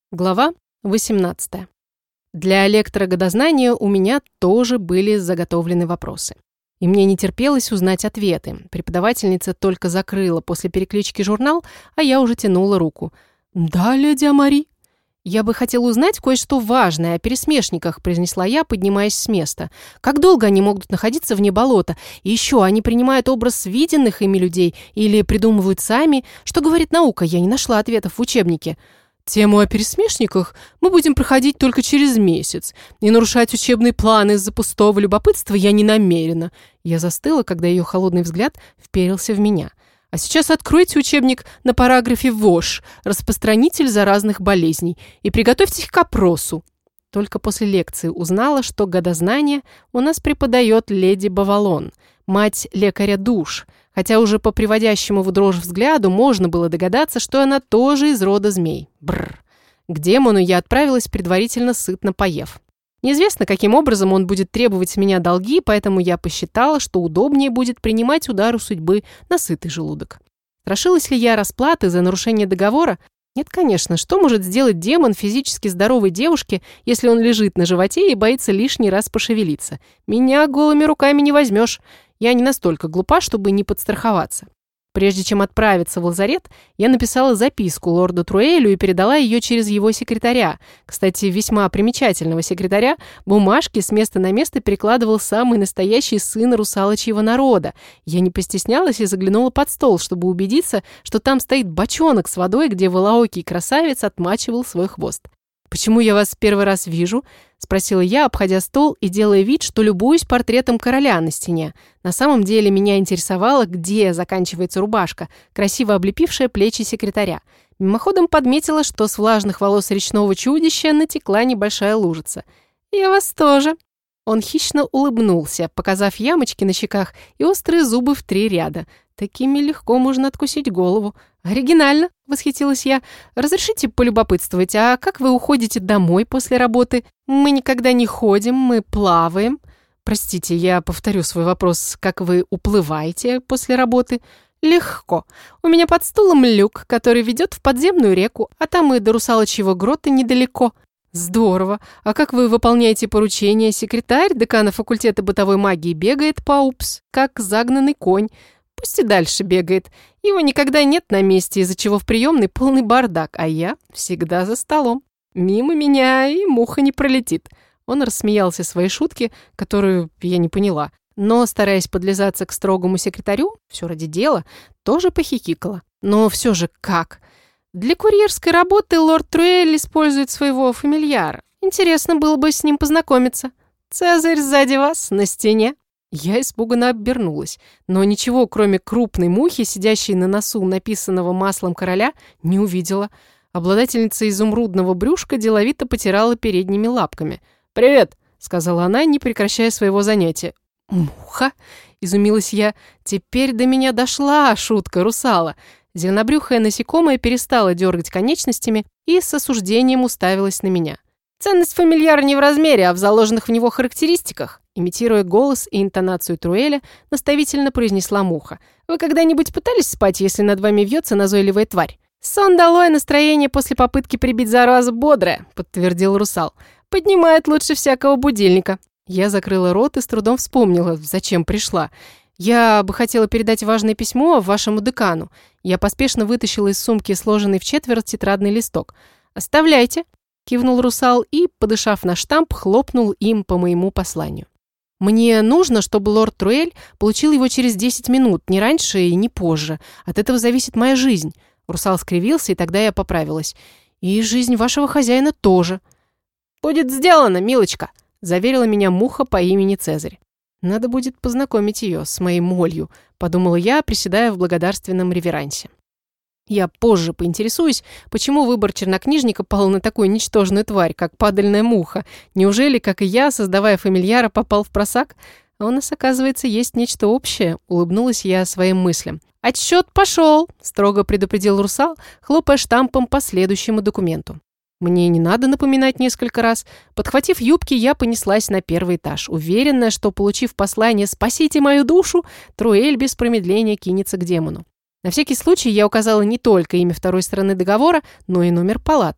Глава 18. Для лектора годознания у меня тоже были заготовлены вопросы. И мне не терпелось узнать ответы. Преподавательница только закрыла после переклички журнал, а я уже тянула руку. «Да, леди Амари?» «Я бы хотела узнать кое-что важное о пересмешниках», произнесла я, поднимаясь с места. «Как долго они могут находиться вне болота? И еще, они принимают образ виденных ими людей или придумывают сами? Что говорит наука? Я не нашла ответов в учебнике». «Тему о пересмешниках мы будем проходить только через месяц, и нарушать учебный план из-за пустого любопытства я не намерена». Я застыла, когда ее холодный взгляд вперился в меня. «А сейчас откройте учебник на параграфе ВОЖ, распространитель заразных болезней, и приготовьтесь к опросу». Только после лекции узнала, что годознание у нас преподает леди Бавалон, мать лекаря душ, хотя уже по приводящему в дрожь взгляду можно было догадаться, что она тоже из рода змей. Бррр. К демону я отправилась, предварительно сытно поев. Неизвестно, каким образом он будет требовать с меня долги, поэтому я посчитала, что удобнее будет принимать удары судьбы на сытый желудок. Страшилась ли я расплаты за нарушение договора? Нет, конечно. Что может сделать демон физически здоровой девушке, если он лежит на животе и боится лишний раз пошевелиться? Меня голыми руками не возьмешь. Я не настолько глупа, чтобы не подстраховаться. Прежде чем отправиться в лазарет, я написала записку лорду Труэлю и передала ее через его секретаря. Кстати, весьма примечательного секретаря. Бумажки с места на место перекладывал самый настоящий сын русалочьего народа. Я не постеснялась и заглянула под стол, чтобы убедиться, что там стоит бочонок с водой, где волоокий красавец отмачивал свой хвост. «Почему я вас первый раз вижу?» – спросила я, обходя стол и делая вид, что любуюсь портретом короля на стене. На самом деле меня интересовало, где заканчивается рубашка, красиво облепившая плечи секретаря. Мимоходом подметила, что с влажных волос речного чудища натекла небольшая лужица. «Я вас тоже». Он хищно улыбнулся, показав ямочки на щеках и острые зубы в 3 ряда. Такими легко можно откусить голову. «Оригинально!» — восхитилась я. «Разрешите полюбопытствовать, а как вы уходите домой после работы? Мы никогда не ходим, мы плаваем». «Простите, я повторю свой вопрос. Как вы уплываете после работы?» «Легко. У меня под стулом люк, который ведет в подземную реку, а там и до русалочьего грота недалеко». «Здорово. А как вы выполняете поручения? Секретарь декана факультета бытовой магии бегает по упс, как загнанный конь. Пусть и дальше бегает. Его никогда нет на месте, из-за чего в приемной полный бардак, а я всегда за столом. Мимо меня и муха не пролетит». Он рассмеялся своей шутке, которую я не поняла, но, стараясь подлизаться к строгому секретарю, все ради дела, тоже похихикала. Но все же как? Для курьерской работы лорд Труэль использует своего фамильяра. Интересно было бы с ним познакомиться. Цезарь сзади вас, на стене. Я испуганно обернулась, но ничего, кроме крупной мухи, сидящей на носу написанного маслом короля, не увидела. Обладательница изумрудного брюшка деловито потирала передними лапками. «Привет!» — сказала она, не прекращая своего занятия. «Муха?» — изумилась я. Теперь до меня дошла шутка русала. Зеленобрюхое насекомое перестало дергать конечностями и с осуждением уставилась на меня. «Ценность фамильяра не в размере, а в заложенных в него характеристиках», имитируя голос и интонацию Труэля, наставительно произнесла муха. «Вы когда-нибудь пытались спать, если над вами вьется назойливая тварь?» «Сон долой, настроение после попытки прибить заразу бодрое», подтвердил русал. «Поднимает лучше всякого будильника». Я закрыла рот и с трудом вспомнила, зачем пришла. «Я бы хотела передать важное письмо вашему декану». Я поспешно вытащила из сумки сложенный в четверть тетрадный листок. «Оставляйте», — кивнул русал и, подышав на штамп, хлопнул им по моему посланию. «Мне нужно, чтобы лорд Труэль получил его через 10 минут, не раньше и не позже. От этого зависит моя жизнь». Русал скривился, и тогда я поправилась. «И жизнь вашего хозяина тоже». «Будет сделано, милочка», — заверила меня муха по имени Цезарь. «Надо будет познакомить ее с моей молью», — подумала я, приседая в благодарственном реверансе. Я позже поинтересуюсь, почему выбор чернокнижника пал на такую ничтожную тварь, как падальная муха. Неужели, как и я, создавая фамильяра, попал в просак? А у нас, оказывается, есть нечто общее, улыбнулась я своим мыслям. «Отсчет пошел», — строго предупредил русал, хлопая штампом по следующему документу. Мне не надо напоминать несколько раз. Подхватив юбки, я понеслась на 1-й этаж, уверенная, что, получив послание «Спасите мою душу», Труэль без промедления кинется к демону. На всякий случай я указала не только имя второй стороны договора, но и номер палаты.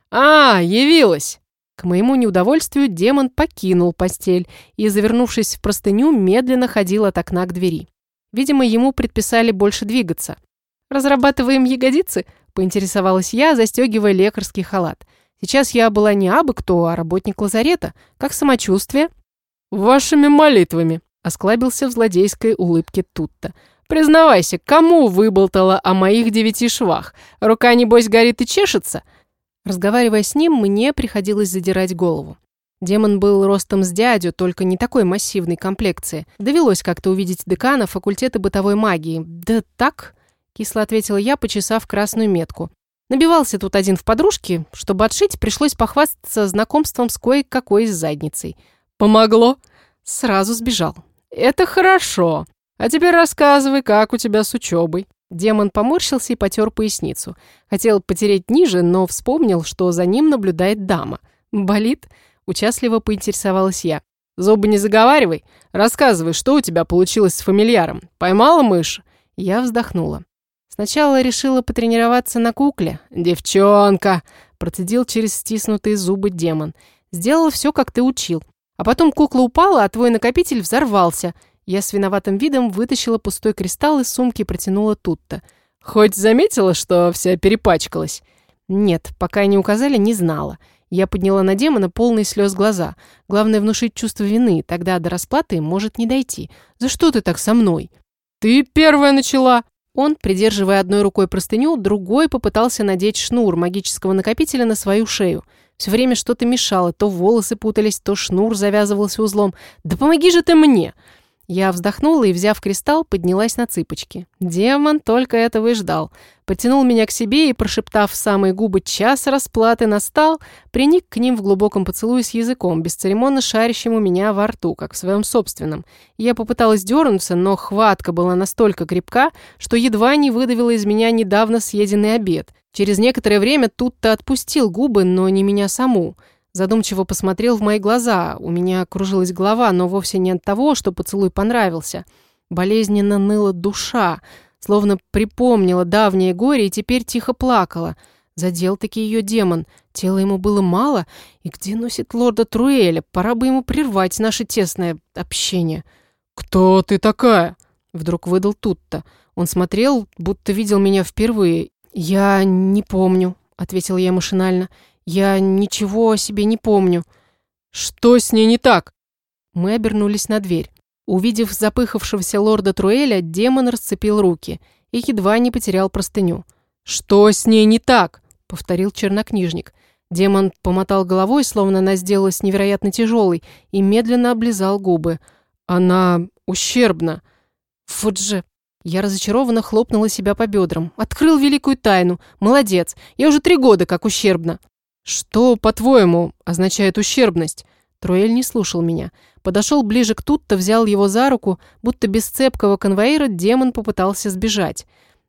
«А, явилась!» К моему неудовольствию демон покинул постель и, завернувшись в простыню, медленно ходил от окна к двери. Видимо, ему предписали больше двигаться. «Разрабатываем ягодицы?» – поинтересовалась я, застегивая лекарский халат. Сейчас я была не абы кто, а работник лазарета. Как самочувствие? «Вашими молитвами», – осклабился в злодейской улыбке Тутта. «Признавайся, кому выболтала о моих 9 швах? Рука, небось, горит и чешется?» Разговаривая с ним, мне приходилось задирать голову. Демон был ростом с дядю, только не такой массивной комплекции. Довелось как-то увидеть декана факультета бытовой магии. «Да так», – кисло ответила я, почесав красную метку. Набивался тут один в подружки. Чтобы отшить, пришлось похвастаться знакомством с кое-какой задницей. «Помогло?» Сразу сбежал. «Это хорошо. А теперь рассказывай, как у тебя с учебой». Демон поморщился и потер поясницу. Хотел потереть ниже, но вспомнил, что за ним наблюдает дама. «Болит?» – участливо поинтересовалась я. «Зубы не заговаривай. Рассказывай, что у тебя получилось с фамильяром. Поймала мышь?» Я вздохнула. Сначала решила потренироваться на кукле. «Девчонка!» – процедил через стиснутые зубы демон. «Сделала все, как ты учил. А потом кукла упала, а твой накопитель взорвался». Я с виноватым видом вытащила пустой кристалл из сумки и протянула Тутта. «Хоть заметила, что вся перепачкалась?» «Нет, пока не указали, не знала». Я подняла на демона полные слез глаза. Главное внушить чувство вины, тогда до расплаты может не дойти. «За что ты так со мной?» «Ты первая начала!» Он, придерживая одной рукой простыню, другой попытался надеть шнур магического накопителя на свою шею. Все время что-то мешало, то волосы путались, то шнур завязывался узлом. «Да помоги же ты мне!» Я вздохнула и, взяв кристалл, поднялась на цыпочки. Демон только этого и ждал. Потянул меня к себе и, прошептав в самые губы «час расплаты настал», приник к ним в глубоком поцелуе с языком, бесцеремонно шарящим у меня во рту, как в своем собственном. Я попыталась дернуться, но хватка была настолько крепка, что едва не выдавила из меня недавно съеденный обед. Через некоторое время Тутта отпустил губы, но не меня саму. Задумчиво посмотрел в мои глаза. У меня кружилась голова, но вовсе не от того, что поцелуй понравился. Болезненно ныла душа, словно припомнила давнее горе и теперь тихо плакала. Задел-таки ее демон. Тела ему было мало. И где носит лорда Труэля? Пора бы ему прервать наше тесное общение. «Кто ты такая?» Вдруг выдал Тутта. Он смотрел, будто видел меня впервые. «Я не помню», — ответила я машинально. «Я ничего о себе не помню». «Что с ней не так?» Мы обернулись на дверь. Увидев запыхавшегося лорда Труэля, демон расцепил руки и едва не потерял простыню. «Что с ней не так?» — повторил чернокнижник. Демон помотал головой, словно она сделалась невероятно тяжелой, и медленно облизал губы. «Она ущербна». «Вот же!» Я разочарованно хлопнула себя по бедрам. «Открыл великую тайну. Молодец. Я уже 3 года как ущербна». «Что, по-твоему, означает ущербность?» Труэль не слушал меня. Подошел ближе к Тутто, взял его за руку, будто без цепкого конвоира демон попытался сбежать.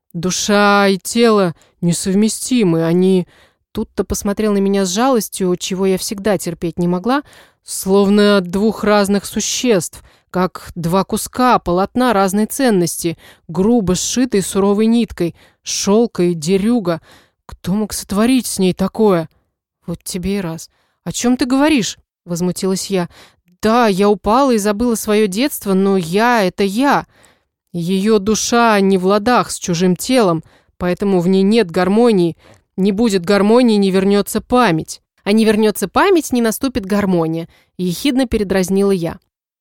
«Душа и тело несовместимы, они...» Тутто посмотрел на меня с жалостью, чего я всегда терпеть не могла, словно от 2 разных существ, как 2 куска полотна разной ценности, грубо сшитой суровой ниткой, шелка и дерюга. Кто мог сотворить с ней такое? «Вот тебе и раз. О чем ты говоришь?» — возмутилась я. «Да, я упала и забыла свое детство, но я — это я. Ее душа не в ладах с чужим телом, поэтому в ней нет гармонии. Не будет гармонии, не вернется память. А не вернется память, не наступит гармония», — ехидно передразнила я.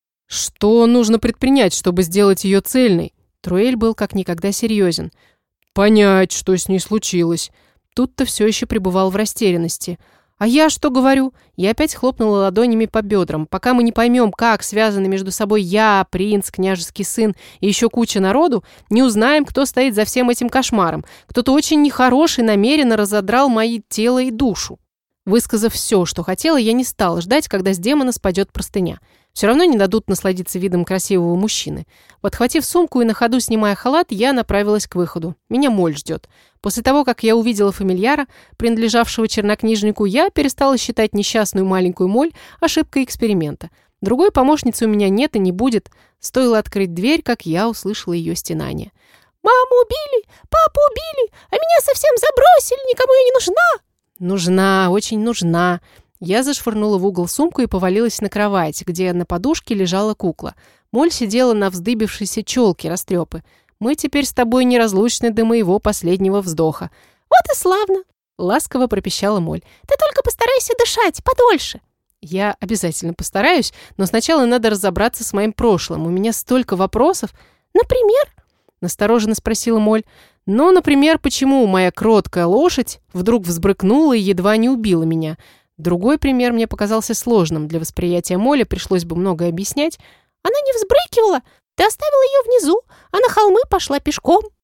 «Что нужно предпринять, чтобы сделать ее цельной?» Труэль был как никогда серьезен. «Понять, что с ней случилось». Тут-то все еще пребывал в растерянности. «А я что говорю?» Я опять хлопнула ладонями по бедрам. «Пока мы не поймем, как связаны между собой я, принц, княжеский сын и еще куча народу, не узнаем, кто стоит за всем этим кошмаром. Кто-то очень нехороший намеренно разодрал мои тело и душу». Высказав все, что хотела, я не стала ждать, когда с демона спадет простыня. Все равно не дадут насладиться видом красивого мужчины. Подхватив сумку и на ходу снимая халат, я направилась к выходу. Меня моль ждет. После того, как я увидела фамильяра, принадлежавшего чернокнижнику, я перестала считать несчастную маленькую моль ошибкой эксперимента. Другой помощницы у меня нет и не будет. Стоило открыть дверь, как я услышала ее стенание. «Маму убили! Папу убили! А меня совсем забросили! Никому я не нужна!» «Нужна, очень нужна». Я зашвырнула в угол сумку и повалилась на кровать, где на подушке лежала кукла. Моль сидела на вздыбившейся челке растрепы. «Мы теперь с тобой неразлучны до моего последнего вздоха». «Вот и славно!» — ласково пропищала Моль. «Ты только постарайся дышать подольше». «Я обязательно постараюсь, но сначала надо разобраться с моим прошлым. У меня столько вопросов». «Например?» — настороженно спросила Моль. «Ну, например, почему моя кроткая лошадь вдруг взбрыкнула и едва не убила меня?» Другой пример мне показался сложным. Для восприятия Моли пришлось бы многое объяснять. «Она не взбрыкивала. Ты оставила ее внизу, а на холмы пошла пешком».